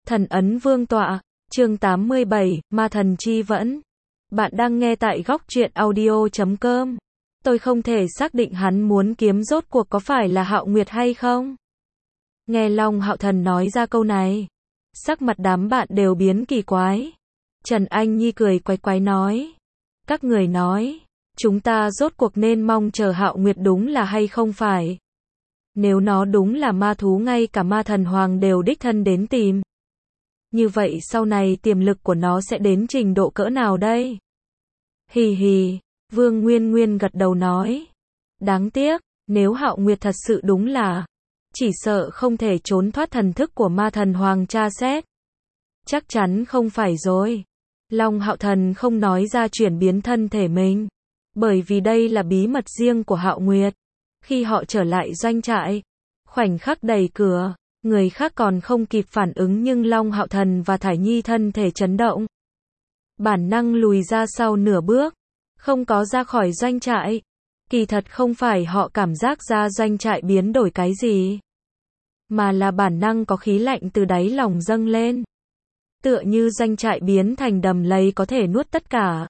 Thần ấn vương tọa, chương 87, ma thần chi vẫn. Bạn đang nghe tại góc truyện audio.com. Tôi không thể xác định hắn muốn kiếm rốt cuộc có phải là Hạo Nguyệt hay không. Nghe Long Hạo Thần nói ra câu này, sắc mặt đám bạn đều biến kỳ quái. Trần Anh Nhi cười quái quái nói. Các người nói, chúng ta rốt cuộc nên mong chờ Hạo Nguyệt đúng là hay không phải. Nếu nó đúng là ma thú ngay cả ma thần hoàng đều đích thân đến tìm. Như vậy sau này tiềm lực của nó sẽ đến trình độ cỡ nào đây? Hì hì, Vương Nguyên Nguyên gật đầu nói. Đáng tiếc, nếu Hạo Nguyệt thật sự đúng là, chỉ sợ không thể trốn thoát thần thức của ma thần hoàng tra xét. Chắc chắn không phải rồi. Long Hạo Thần không nói ra chuyển biến thân thể mình, bởi vì đây là bí mật riêng của Hạo Nguyệt. Khi họ trở lại doanh trại, khoảnh khắc đẩy cửa, người khác còn không kịp phản ứng nhưng Long Hạo Thần và Thải Nhi thân thể chấn động. Bản năng lùi ra sau nửa bước, không có ra khỏi doanh trại. Kỳ thật không phải họ cảm giác ra doanh trại biến đổi cái gì, mà là bản năng có khí lạnh từ đáy lòng dâng lên. Tựa như doanh trại biến thành đầm lầy có thể nuốt tất cả.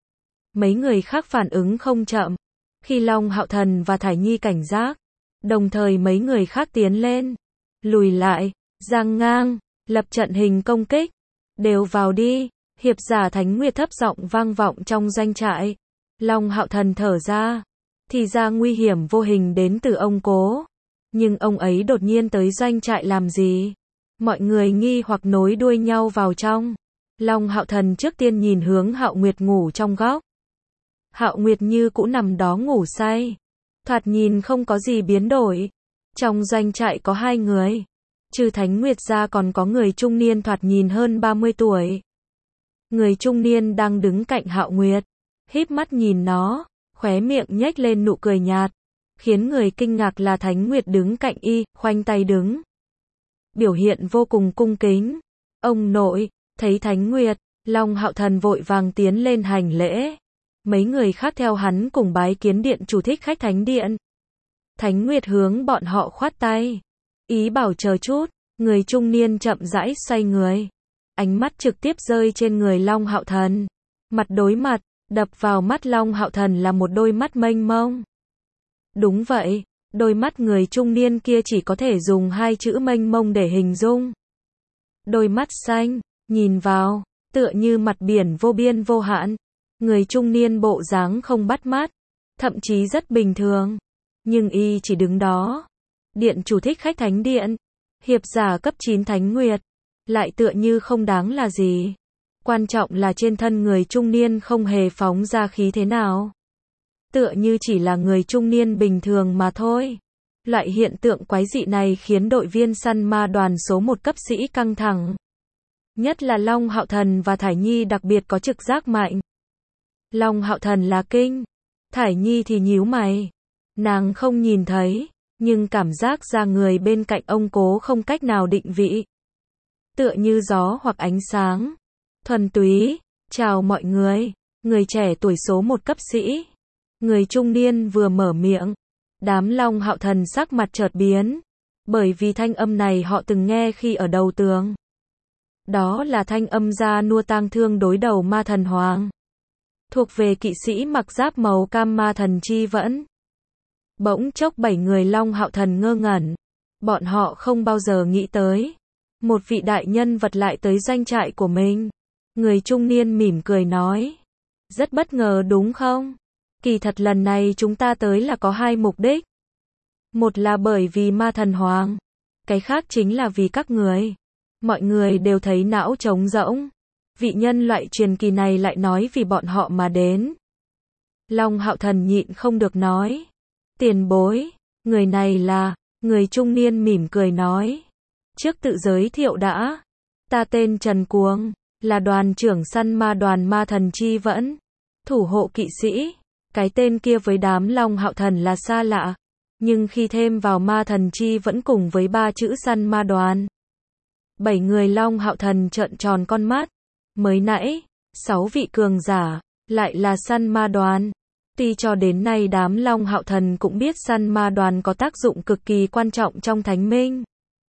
Mấy người khác phản ứng không chậm. Khi Long Hạo Thần và Thải Nhi cảnh giác, đồng thời mấy người khác tiến lên, lùi lại, giang ngang, lập trận hình công kích. Đều vào đi, hiệp giả Thánh Nguyệt thấp giọng vang vọng trong doanh trại. Long Hạo Thần thở ra, thì ra nguy hiểm vô hình đến từ ông Cố. Nhưng ông ấy đột nhiên tới doanh trại làm gì? Mọi người nghi hoặc nối đuôi nhau vào trong. Long Hạo Thần trước tiên nhìn hướng Hạo Nguyệt ngủ trong góc. Hạo Nguyệt như cũ nằm đó ngủ say, thoạt nhìn không có gì biến đổi. Trong doanh trại có hai người, trừ Thánh Nguyệt ra còn có người trung niên thoạt nhìn hơn 30 tuổi. Người trung niên đang đứng cạnh Hạo Nguyệt, híp mắt nhìn nó, khóe miệng nhếch lên nụ cười nhạt. Khiến người kinh ngạc là Thánh Nguyệt đứng cạnh y, khoanh tay đứng, biểu hiện vô cùng cung kính. Ông nội, thấy Thánh Nguyệt, Long Hạo Thần vội vàng tiến lên hành lễ. Mấy người khác theo hắn cùng bái kiến điện chủ Thích Khách Thánh Điện. Thánh Nguyệt hướng bọn họ khoát tay, ý bảo chờ chút. Người trung niên chậm rãi xoay người, ánh mắt trực tiếp rơi trên người Long Hạo Thần. Mặt đối mặt, đập vào mắt Long Hạo Thần là một đôi mắt mênh mông. Đúng vậy, đôi mắt người trung niên kia chỉ có thể dùng hai chữ mênh mông để hình dung. Đôi mắt xanh, nhìn vào, tựa như mặt biển vô biên vô hạn. Người trung niên bộ dáng không bắt mắt, thậm chí rất bình thường. Nhưng y chỉ đứng đó. Điện chủ Thích Khách Thánh Điện, hiệp giả cấp 9 Thánh Nguyệt, lại tựa như không đáng là gì. Quan trọng là trên thân người trung niên không hề phóng ra khí thế nào. Tựa như chỉ là người trung niên bình thường mà thôi. Loại hiện tượng quái dị này khiến đội viên săn ma đoàn số 1 cấp sĩ căng thẳng. Nhất là Long Hạo Thần và Thải Nhi đặc biệt có trực giác mạnh. Long Hạo Thần là kinh, Thải Nhi thì nhíu mày. Nàng không nhìn thấy, nhưng cảm giác ra người bên cạnh ông Cố không cách nào định vị. Tựa như gió hoặc ánh sáng. Thuần túy, chào mọi người, người trẻ tuổi số 1 cấp sĩ. Người trung niên vừa mở miệng, đám Long Hạo Thần sắc mặt chợt biến. Bởi vì thanh âm này họ từng nghe khi ở đầu tường. Đó là thanh âm ra nua tang thương đối đầu ma thần hoàng. Thuộc về kỵ sĩ mặc giáp màu cam ma thần chi vẫn. Bỗng chốc 7 người Long Hạo Thần ngơ ngẩn. Bọn họ không bao giờ nghĩ tới một vị đại nhân vật lại tới doanh trại của mình. Người trung niên mỉm cười nói. Rất bất ngờ đúng không? Kỳ thật lần này chúng ta tới là có hai mục đích. Một là bởi vì ma thần hoàng. Cái khác chính là vì các người. Mọi người đều thấy não trống rỗng. Vị nhân loại truyền kỳ này lại nói vì bọn họ mà đến. Long Hạo Thần nhịn không được nói. Tiền bối, người này là, người trung niên mỉm cười nói. Trước tự giới thiệu đã. Ta tên Trần Cuồng, là đoàn trưởng săn ma đoàn ma thần chi vẫn, thủ hộ kỵ sĩ. Cái tên kia với đám Long Hạo Thần là xa lạ. Nhưng khi thêm vào ma thần chi vẫn cùng với 3 chữ săn ma đoàn. 7 người Long Hạo Thần trợn tròn con mắt. Mới nãy, 6 vị cường giả, lại là săn ma đoàn. Tuy cho đến nay đám Long Hạo Thần cũng biết săn ma đoàn có tác dụng cực kỳ quan trọng trong Thánh Minh.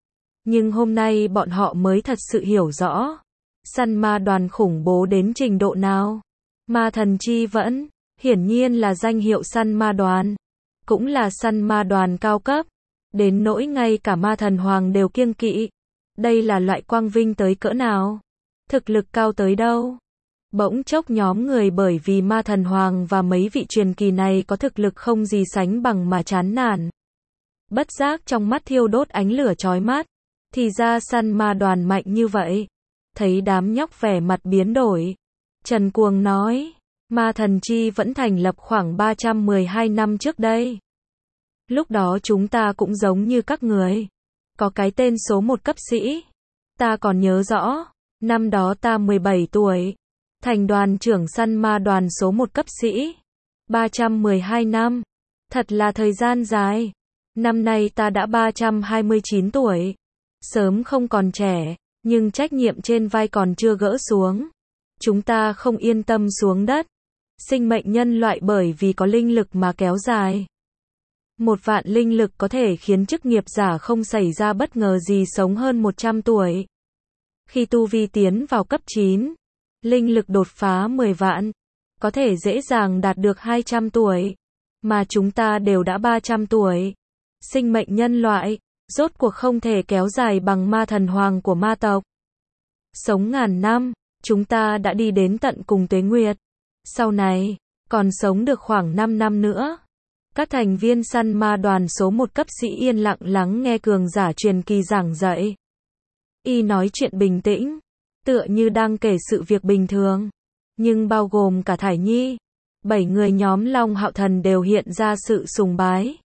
Nhưng hôm nay bọn họ mới thật sự hiểu rõ. Săn ma đoàn khủng bố đến trình độ nào. Ma thần chi vẫn, hiển nhiên là danh hiệu săn ma đoàn. Cũng là săn ma đoàn cao cấp. Đến nỗi ngay cả ma thần hoàng đều kiêng kỵ. Đây là loại quang vinh tới cỡ nào? Thực lực cao tới đâu? Bỗng chốc nhóm người bởi vì ma thần hoàng và mấy vị truyền kỳ này có thực lực không gì sánh bằng mà chán nản. Bất giác trong mắt thiêu đốt ánh lửa chói mắt. Thì ra săn ma đoàn mạnh như vậy. Thấy đám nhóc vẻ mặt biến đổi. Trần Cuồng nói, ma thần chi vẫn thành lập khoảng 312 năm trước đây. Lúc đó chúng ta cũng giống như các người. Có cái tên số 1 cấp sĩ. Ta còn nhớ rõ. Năm đó ta 17 tuổi. Thành đoàn trưởng săn ma đoàn số 1 cấp sĩ. 312 năm. Thật là thời gian dài. Năm nay ta đã 329 tuổi. Sớm không còn trẻ. Nhưng trách nhiệm trên vai còn chưa gỡ xuống. Chúng ta không yên tâm xuống đất. Sinh mệnh nhân loại bởi vì có linh lực mà kéo dài. 1.000.000 linh lực có thể khiến chức nghiệp giả không xảy ra bất ngờ gì sống hơn 100 tuổi. Khi tu vi tiến vào cấp 9, linh lực đột phá 10 vạn, có thể dễ dàng đạt được 200 tuổi. Mà chúng ta đều đã 300 tuổi. Sinh mệnh nhân loại, rốt cuộc không thể kéo dài bằng ma thần hoàng của ma tộc. Sống ngàn năm, chúng ta đã đi đến tận cùng tuế nguyệt. Sau này, còn sống được khoảng 5 năm nữa. Các thành viên săn ma đoàn số 1 cấp sĩ yên lặng lắng nghe cường giả truyền kỳ giảng dạy. Y nói chuyện bình tĩnh, tựa như đang kể sự việc bình thường. Nhưng bao gồm cả Thải Nhi, 7 người nhóm Long Hạo Thần đều hiện ra sự sùng bái.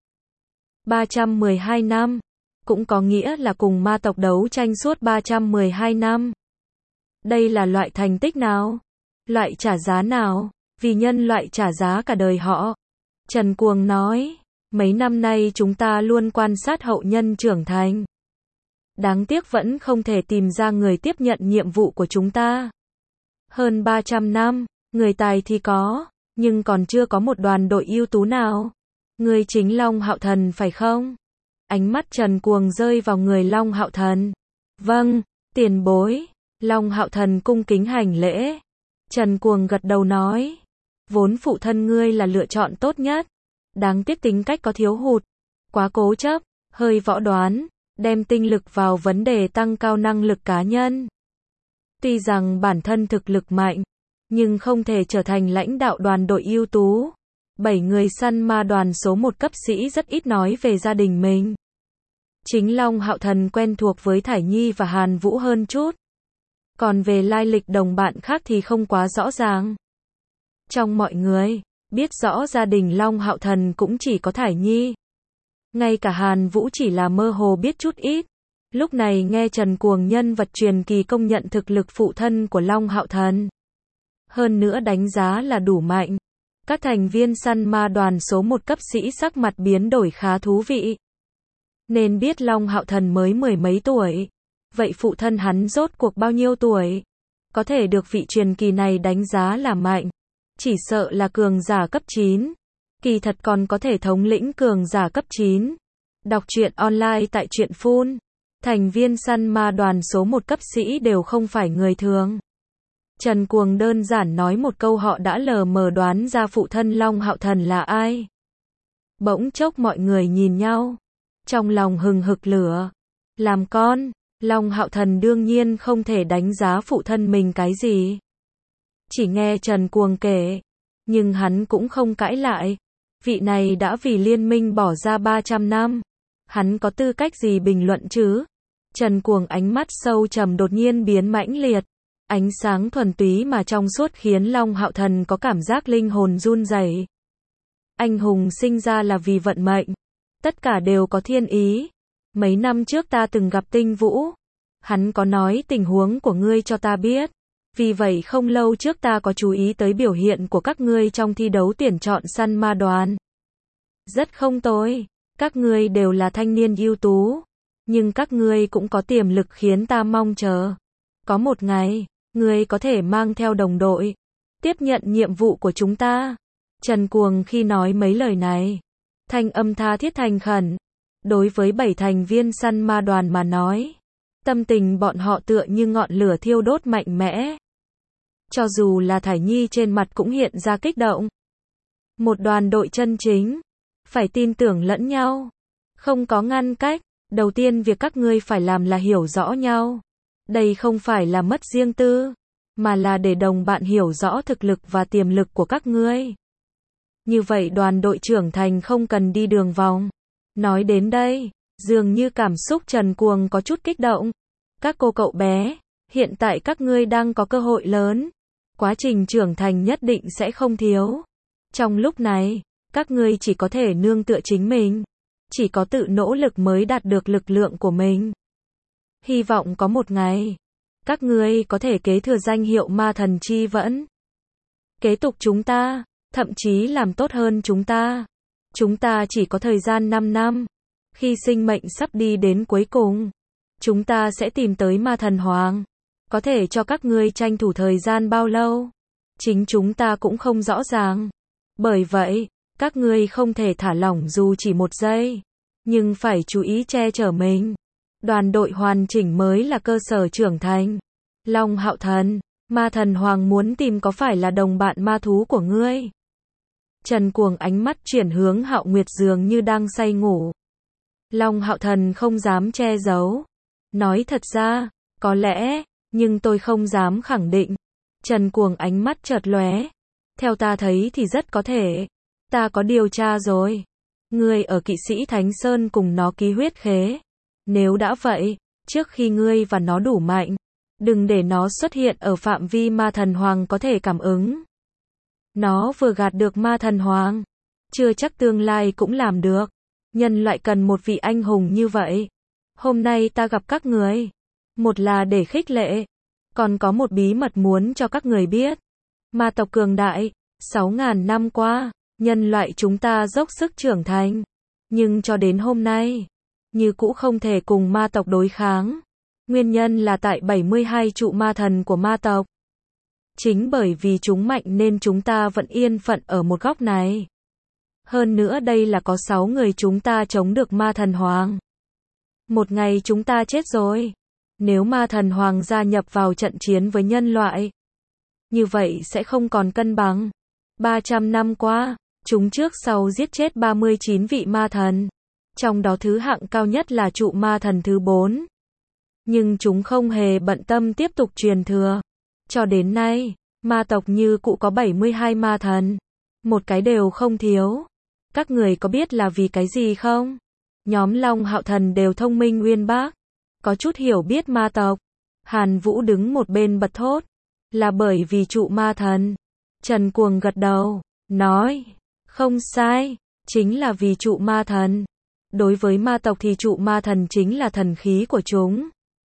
312 năm, cũng có nghĩa là cùng ma tộc đấu tranh suốt 312 năm. Đây là loại thành tích nào? Loại trả giá nào? Vì nhân loại trả giá cả đời họ. Trần Cuồng nói, mấy năm nay chúng ta luôn quan sát hậu nhân trưởng thành. Đáng tiếc vẫn không thể tìm ra người tiếp nhận nhiệm vụ của chúng ta. Hơn 300 năm, người tài thì có, nhưng còn chưa có một đoàn đội ưu tú nào. Người chính Long Hạo Thần phải không? Ánh mắt Trần Cuồng rơi vào người Long Hạo Thần. Vâng, tiền bối. Long Hạo Thần cung kính hành lễ. Trần Cuồng gật đầu nói, vốn phụ thân ngươi là lựa chọn tốt nhất. Đáng tiếc tính cách có thiếu hụt, quá cố chấp, hơi võ đoán, đem tinh lực vào vấn đề tăng cao năng lực cá nhân. Tuy rằng bản thân thực lực mạnh, nhưng không thể trở thành lãnh đạo đoàn đội ưu tú. 7 người săn ma đoàn số 1 cấp sĩ rất ít nói về gia đình mình. Chính Long Hạo Thần quen thuộc với Thải Nhi và Hàn Vũ hơn chút. Còn về lai lịch đồng bạn khác thì không quá rõ ràng. Trong mọi người, biết rõ gia đình Long Hạo Thần cũng chỉ có Thải Nhi. Ngay cả Hàn Vũ chỉ là mơ hồ biết chút ít. Lúc này nghe Trần Cuồng nhân vật truyền kỳ công nhận thực lực phụ thân của Long Hạo Thần. Hơn nữa đánh giá là đủ mạnh. Các thành viên săn ma đoàn số 1 cấp sĩ sắc mặt biến đổi khá thú vị. Nên biết Long Hạo Thần mới 10 mấy tuổi. Vậy phụ thân hắn rốt cuộc bao nhiêu tuổi? Có thể được vị truyền kỳ này đánh giá là mạnh. Chỉ sợ là cường giả cấp 9. Kỳ thật còn có thể thống lĩnh cường giả cấp 9. Đọc truyện online tại truyện Phun. Thành viên săn ma đoàn số 1 cấp sĩ đều không phải người thường. Trần Cuồng đơn giản nói một câu họ đã lờ mờ đoán ra phụ thân Long Hạo Thần là ai. Bỗng chốc mọi người nhìn nhau. Trong lòng hừng hực lửa. Làm con, Long Hạo Thần đương nhiên không thể đánh giá phụ thân mình cái gì. Chỉ nghe Trần Cuồng kể. Nhưng hắn cũng không cãi lại. Vị này đã vì liên minh bỏ ra 300 năm. Hắn có tư cách gì bình luận chứ? Trần Cuồng ánh mắt sâu trầm đột nhiên biến mãnh liệt. Ánh sáng thuần túy mà trong suốt khiến Long Hạo Thần có cảm giác linh hồn run rẩy. Anh hùng sinh ra là vì vận mệnh. Tất cả đều có thiên ý. Mấy năm trước ta từng gặp Tinh Vũ. Hắn có nói tình huống của ngươi cho ta biết. Vì vậy không lâu trước ta có chú ý tới biểu hiện của các ngươi trong thi đấu tuyển chọn săn ma đoàn. Rất không tồi. Các ngươi đều là thanh niên ưu tú. Nhưng các ngươi cũng có tiềm lực khiến ta mong chờ. Có một ngày, ngươi có thể mang theo đồng đội. Tiếp nhận nhiệm vụ của chúng ta. Trần Cuồng khi nói mấy lời này. Thanh âm tha thiết thành khẩn. Đối với 7 thành viên săn ma đoàn mà nói. Tâm tình bọn họ tựa như ngọn lửa thiêu đốt mạnh mẽ. Cho dù là Thải Nhi trên mặt cũng hiện ra kích động. Một đoàn đội chân chính, phải tin tưởng lẫn nhau, không có ngăn cách. Đầu tiên việc các ngươi phải làm là hiểu rõ nhau. Đây không phải là mất riêng tư, mà là để đồng bạn hiểu rõ thực lực và tiềm lực của các ngươi. Như vậy đoàn đội trưởng thành không cần đi đường vòng. Nói đến đây, dường như cảm xúc Trần Cuồng có chút kích động. Các cô cậu bé, hiện tại các ngươi đang có cơ hội lớn. Quá trình trưởng thành nhất định sẽ không thiếu. Trong lúc này, các ngươi chỉ có thể nương tựa chính mình. Chỉ có tự nỗ lực mới đạt được lực lượng của mình. Hy vọng có một ngày, các ngươi có thể kế thừa danh hiệu ma thần chi vẫn. Kế tục chúng ta, thậm chí làm tốt hơn chúng ta. Chúng ta chỉ có thời gian 5 năm. Khi sinh mệnh sắp đi đến cuối cùng, chúng ta sẽ tìm tới ma thần hoàng. Có thể cho các ngươi tranh thủ thời gian bao lâu? Chính chúng ta cũng không rõ ràng. Bởi vậy, các ngươi không thể thả lỏng dù chỉ một giây. Nhưng phải chú ý che chở mình. Đoàn đội hoàn chỉnh mới là cơ sở trưởng thành. Long Hạo Thần, ma thần hoàng muốn tìm có phải là đồng bạn ma thú của ngươi? Trần Cuồng ánh mắt chuyển hướng Hạo Nguyệt dường như đang say ngủ. Long Hạo Thần không dám che giấu. Nói thật ra, có lẽ, nhưng tôi không dám khẳng định. Trần Cuồng ánh mắt chợt lóe. Theo ta thấy thì rất có thể. Ta có điều tra rồi. Ngươi ở Kỵ sĩ Thánh Sơn cùng nó ký huyết khế. Nếu đã vậy, trước khi ngươi và nó đủ mạnh, đừng để nó xuất hiện ở phạm vi ma thần hoàng có thể cảm ứng. Nó vừa gạt được ma thần hoàng, chưa chắc tương lai cũng làm được. Nhân loại cần một vị anh hùng như vậy. Hôm nay ta gặp các người, một là để khích lệ, còn có một bí mật muốn cho các người biết. Ma tộc cường đại, 6.000 năm qua, nhân loại chúng ta dốc sức trưởng thành, nhưng cho đến hôm nay, như cũ không thể cùng ma tộc đối kháng. Nguyên nhân là tại 72 trụ ma thần của ma tộc. Chính bởi vì chúng mạnh nên chúng ta vẫn yên phận ở một góc này. Hơn nữa đây là có 6 người chúng ta chống được ma thần hoàng. Một ngày chúng ta chết rồi. Nếu ma thần hoàng gia nhập vào trận chiến với nhân loại, như vậy sẽ không còn cân bằng. 300 năm qua, chúng trước sau giết chết 39 vị ma thần. Trong đó thứ hạng cao nhất là trụ ma thần thứ 4. Nhưng chúng không hề bận tâm tiếp tục truyền thừa. Cho đến nay, ma tộc như cũ có 72 ma thần. Một cái đều không thiếu. Các người có biết là vì cái gì không? Nhóm Long Hạo Thần đều thông minh uyên bác, có chút hiểu biết ma tộc. Hàn Vũ đứng một bên bật thốt. Là bởi vì trụ ma thần. Trần Cuồng gật đầu, nói, không sai, chính là vì trụ ma thần. Đối với ma tộc thì trụ ma thần chính là thần khí của chúng.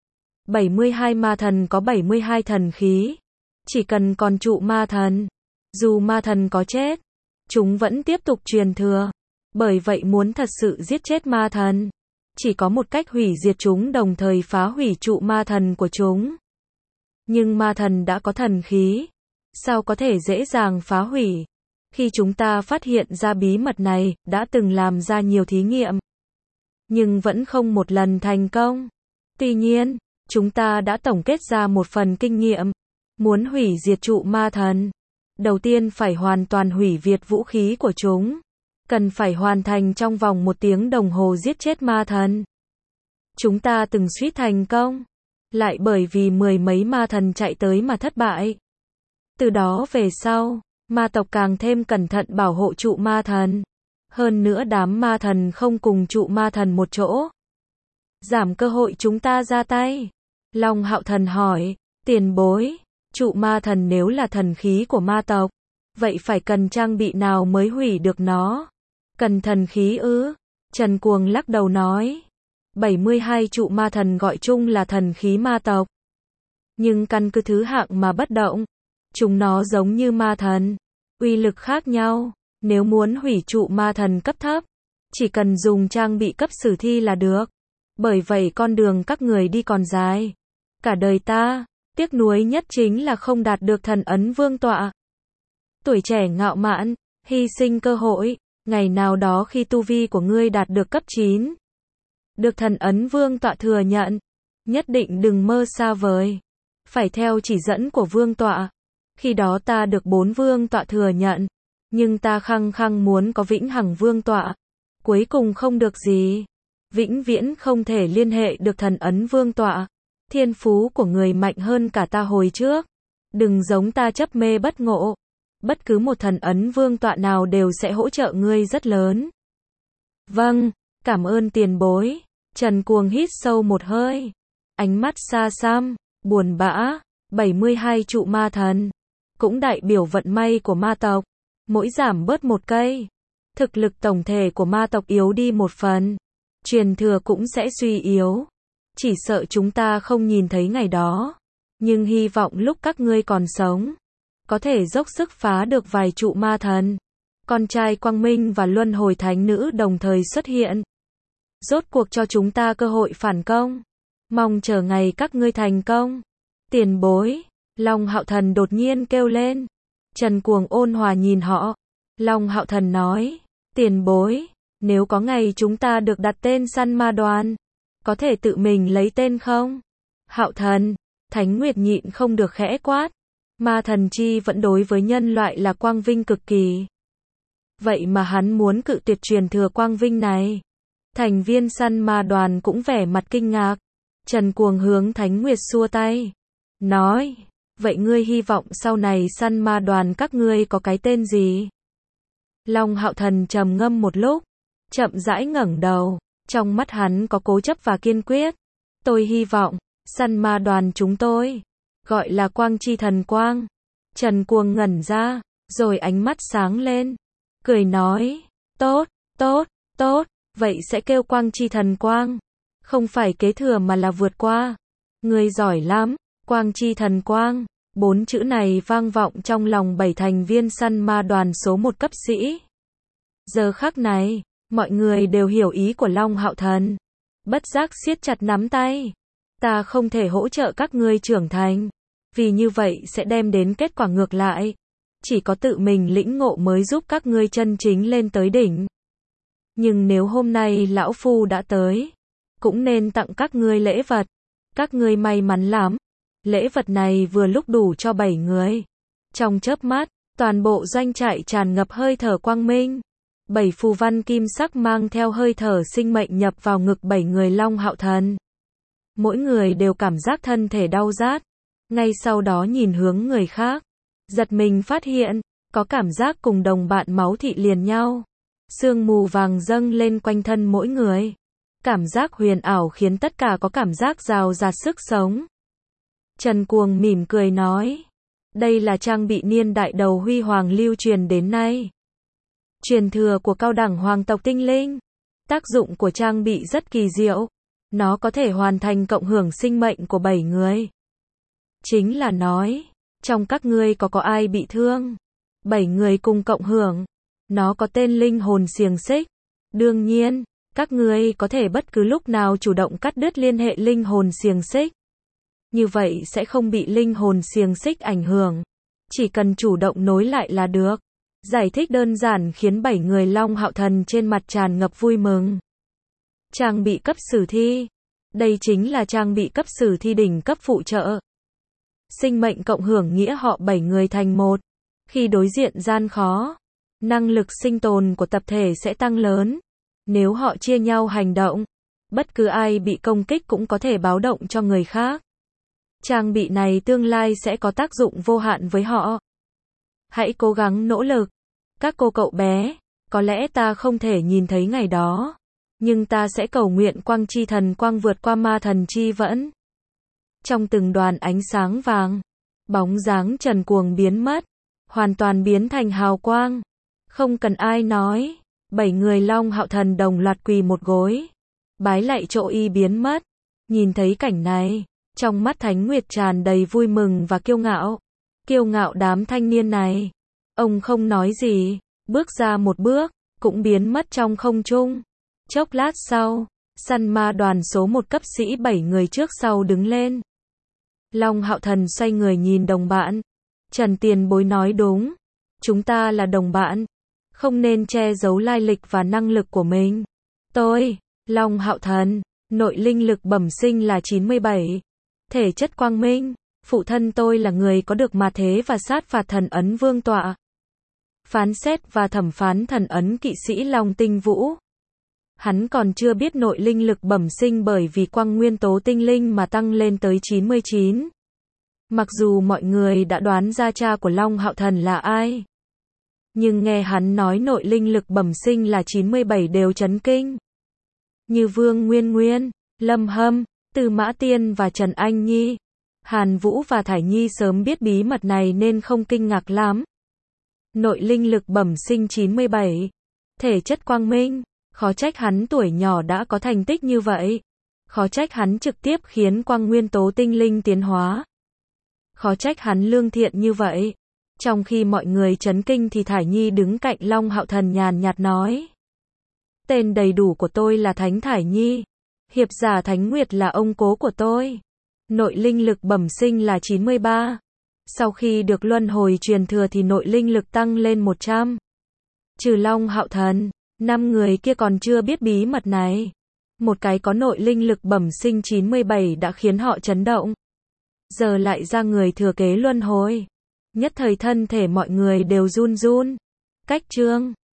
72 ma thần có 72 thần khí. Chỉ cần còn trụ ma thần, dù ma thần có chết, chúng vẫn tiếp tục truyền thừa. Bởi vậy muốn thật sự giết chết ma thần, chỉ có một cách hủy diệt chúng đồng thời phá hủy trụ ma thần của chúng. Nhưng ma thần đã có thần khí, sao có thể dễ dàng phá hủy? Khi chúng ta phát hiện ra bí mật này, đã từng làm ra nhiều thí nghiệm, nhưng vẫn không một lần thành công. Tuy nhiên, chúng ta đã tổng kết ra một phần kinh nghiệm. Muốn hủy diệt trụ ma thần, đầu tiên phải hoàn toàn hủy diệt vũ khí của chúng. Cần phải hoàn thành trong vòng 1 tiếng đồng hồ giết chết ma thần. Chúng ta từng suýt thành công, lại bởi vì 10 mấy ma thần chạy tới mà thất bại. Từ đó về sau, ma tộc càng thêm cẩn thận bảo hộ trụ ma thần. Hơn nữa đám ma thần không cùng trụ ma thần một chỗ, giảm cơ hội chúng ta ra tay. Long Hạo Thần hỏi, tiền bối, trụ ma thần nếu là thần khí của ma tộc, vậy phải cần trang bị nào mới hủy được nó? Cần thần khí ư? Trần Cuồng lắc đầu nói, 72 trụ ma thần gọi chung là thần khí ma tộc. Nhưng căn cứ thứ hạng mà bất động, chúng nó giống như ma thần, uy lực khác nhau. Nếu muốn hủy trụ ma thần cấp thấp, chỉ cần dùng trang bị cấp sử thi là được. Bởi vậy con đường các người đi còn dài. Cả đời ta, tiếc nuối nhất chính là không đạt được thần ấn vương tọa. Tuổi trẻ ngạo mạn, hy sinh cơ hội, ngày nào đó khi tu vi của ngươi đạt được cấp 9, được thần ấn vương tọa thừa nhận, Nhất định đừng mơ xa vời. Phải theo chỉ dẫn của vương tọa. Khi đó ta được 4 vương tọa thừa nhận. Nhưng ta khăng khăng muốn có vĩnh hằng vương tọa. Cuối cùng không được gì. Vĩnh viễn không thể liên hệ được thần ấn vương tọa. Thiên phú của người mạnh hơn cả ta hồi trước. Đừng giống ta chấp mê bất ngộ. Bất cứ một thần ấn vương tọa nào đều sẽ hỗ trợ ngươi rất lớn. Vâng, cảm ơn tiền bối. Trần Cuồng hít sâu một hơi. Ánh mắt xa xăm, buồn bã. 72 trụ ma thần. Cũng đại biểu vận may của ma tộc. Mỗi giảm bớt một cây. Thực lực tổng thể của ma tộc yếu đi một phần. Truyền thừa cũng sẽ suy yếu. Chỉ sợ chúng ta không nhìn thấy ngày đó. Nhưng hy vọng lúc các ngươi còn sống. Có thể dốc sức phá được vài trụ ma thần. Con trai Quang Minh và Luân Hồi Thánh Nữ đồng thời xuất hiện. Rốt cuộc cho chúng ta cơ hội phản công. Mong chờ ngày các ngươi thành công. Tiền bối. Long Hạo Thần đột nhiên kêu lên. Trần Cuồng ôn hòa nhìn họ. Long Hạo Thần nói. Tiền bối. Nếu có ngày chúng ta được đặt tên săn ma đoàn. Có thể tự mình lấy tên không? Hạo Thần. Thánh Nguyệt nhịn không được khẽ quát. Ma thần chi vẫn đối với nhân loại là quang vinh cực kỳ. Vậy mà hắn muốn cự tuyệt truyền thừa quang vinh này. Thành viên săn ma đoàn cũng vẻ mặt kinh ngạc. Trần Cuồng hướng Thánh Nguyệt xua tay. Nói. Vậy ngươi hy vọng sau này săn ma đoàn các ngươi có cái tên gì? Long Hạo Thần trầm ngâm một lúc. Chậm rãi ngẩng đầu. Trong mắt hắn có cố chấp và kiên quyết. Tôi hy vọng. Săn ma đoàn chúng tôi. Gọi là Quang Chi Thần Quang. Trần Cuồng ngẩn ra. Rồi ánh mắt sáng lên. Cười nói. Tốt, tốt, tốt. Vậy sẽ kêu Quang Chi Thần Quang. Không phải kế thừa mà là vượt qua. Ngươi giỏi lắm. Quang Chi Thần Quang. 4 chữ này vang vọng trong lòng 7 thành viên săn ma đoàn số 1 cấp sĩ. Giờ khắc này, mọi người đều hiểu ý của Long Hạo Thần. Bất giác siết chặt nắm tay. Ta không thể hỗ trợ các ngươi trưởng thành. Vì như vậy sẽ đem đến kết quả ngược lại. Chỉ có tự mình lĩnh ngộ mới giúp các ngươi chân chính lên tới đỉnh. Nhưng nếu hôm nay lão phu đã tới, cũng nên tặng các ngươi lễ vật. Các ngươi may mắn lắm. Lễ vật này vừa lúc đủ cho 7 người. Trong chớp mắt, toàn bộ doanh trại tràn ngập hơi thở quang minh. 7 phù văn kim sắc mang theo hơi thở sinh mệnh nhập vào ngực 7 người Long Hạo Thần. Mỗi người đều cảm giác thân thể đau rát. Ngay sau đó nhìn hướng người khác. Giật mình phát hiện, có cảm giác cùng đồng bạn máu thịt liền nhau. Sương mù vàng dâng lên quanh thân mỗi người. Cảm giác huyền ảo khiến tất cả có cảm giác rào rạt sức sống. Trần Cuồng mỉm cười nói. Đây là trang bị niên đại đầu huy hoàng lưu truyền đến nay. Truyền thừa của cao đẳng hoàng tộc tinh linh. Tác dụng của trang bị rất kỳ diệu. Nó có thể hoàn thành cộng hưởng sinh mệnh của 7 người. Chính là nói, trong các ngươi có ai bị thương? 7 người cùng cộng hưởng. Nó có tên linh hồn xiềng xích. Đương nhiên, các ngươi có thể bất cứ lúc nào chủ động cắt đứt liên hệ linh hồn xiềng xích. Như vậy sẽ không bị linh hồn xiềng xích ảnh hưởng. Chỉ cần chủ động nối lại là được. Giải thích đơn giản khiến 7 người Long Hạo Thần trên mặt tràn ngập vui mừng. Trang bị cấp sử thi. Đây chính là trang bị cấp sử thi đỉnh cấp phụ trợ. Sinh mệnh cộng hưởng nghĩa họ 7 người thành một. Khi đối diện gian khó, năng lực sinh tồn của tập thể sẽ tăng lớn. Nếu họ chia nhau hành động, bất cứ ai bị công kích cũng có thể báo động cho người khác. Trang bị này tương lai sẽ có tác dụng vô hạn với họ. Hãy cố gắng nỗ lực. Các cô cậu bé, có lẽ ta không thể nhìn thấy ngày đó. Nhưng ta sẽ cầu nguyện Quang Chi Thần Quang vượt qua ma thần chi vẫn. Trong từng đoàn ánh sáng vàng, bóng dáng Trần Cuồng biến mất. Hoàn toàn biến thành hào quang. Không cần ai nói. 7 người Long Hạo Thần đồng loạt quỳ một gối. Bái lạy chỗ y biến mất. Nhìn thấy cảnh này, trong mắt Thánh Nguyệt tràn đầy vui mừng và kiêu ngạo. Kiêu ngạo đám thanh niên này. Ông không nói gì, bước ra một bước, cũng biến mất trong không trung. Chốc lát sau, săn ma đoàn số 1 cấp sĩ 7 người trước sau đứng lên. Long Hạo Thần xoay người nhìn đồng bạn. Trần tiền bối nói đúng. Chúng ta là đồng bạn. Không nên che giấu lai lịch và năng lực của mình. Tôi, Long Hạo Thần, Nội linh lực bẩm sinh là 97. Thể chất quang minh. Phụ thân tôi là người có được ma thế và sát phạt thần ấn vương tọa. Phán xét và thẩm phán thần ấn kỵ sĩ Long Tinh Vũ. Hắn còn chưa biết nội linh lực bẩm sinh bởi vì quang nguyên tố tinh linh mà tăng lên tới 99. Mặc dù mọi người đã đoán ra cha của Long Hạo Thần là ai, nhưng nghe hắn nói nội linh lực bẩm sinh là 97 đều chấn kinh. Như Vương Nguyên Nguyên, Lâm Hâm, Từ Mã Tiên và Trần Anh Nhi, Hàn Vũ và Thải Nhi sớm biết bí mật này nên không kinh ngạc lắm. Nội linh lực bẩm sinh 97. Thể chất quang minh. Khó trách hắn tuổi nhỏ đã có thành tích như vậy. Khó trách hắn trực tiếp khiến quang nguyên tố tinh linh tiến hóa. Khó trách hắn lương thiện như vậy. Trong khi mọi người chấn kinh thì Thải Nhi đứng cạnh Long Hạo Thần nhàn nhạt nói. Tên đầy đủ của tôi là Thánh Thải Nhi. Hiệp giả Thánh Nguyệt là ông cố của tôi. Nội linh lực bẩm sinh là 93. Sau khi được luân hồi truyền thừa thì nội linh lực tăng lên 100. Trừ Long Hạo Thần, 5 người kia còn chưa biết bí mật này. Một cái có nội linh lực bẩm sinh 97 đã khiến họ chấn động. Giờ lại ra người thừa kế luân hồi. Nhất thời thân thể mọi người đều run run. Cách chương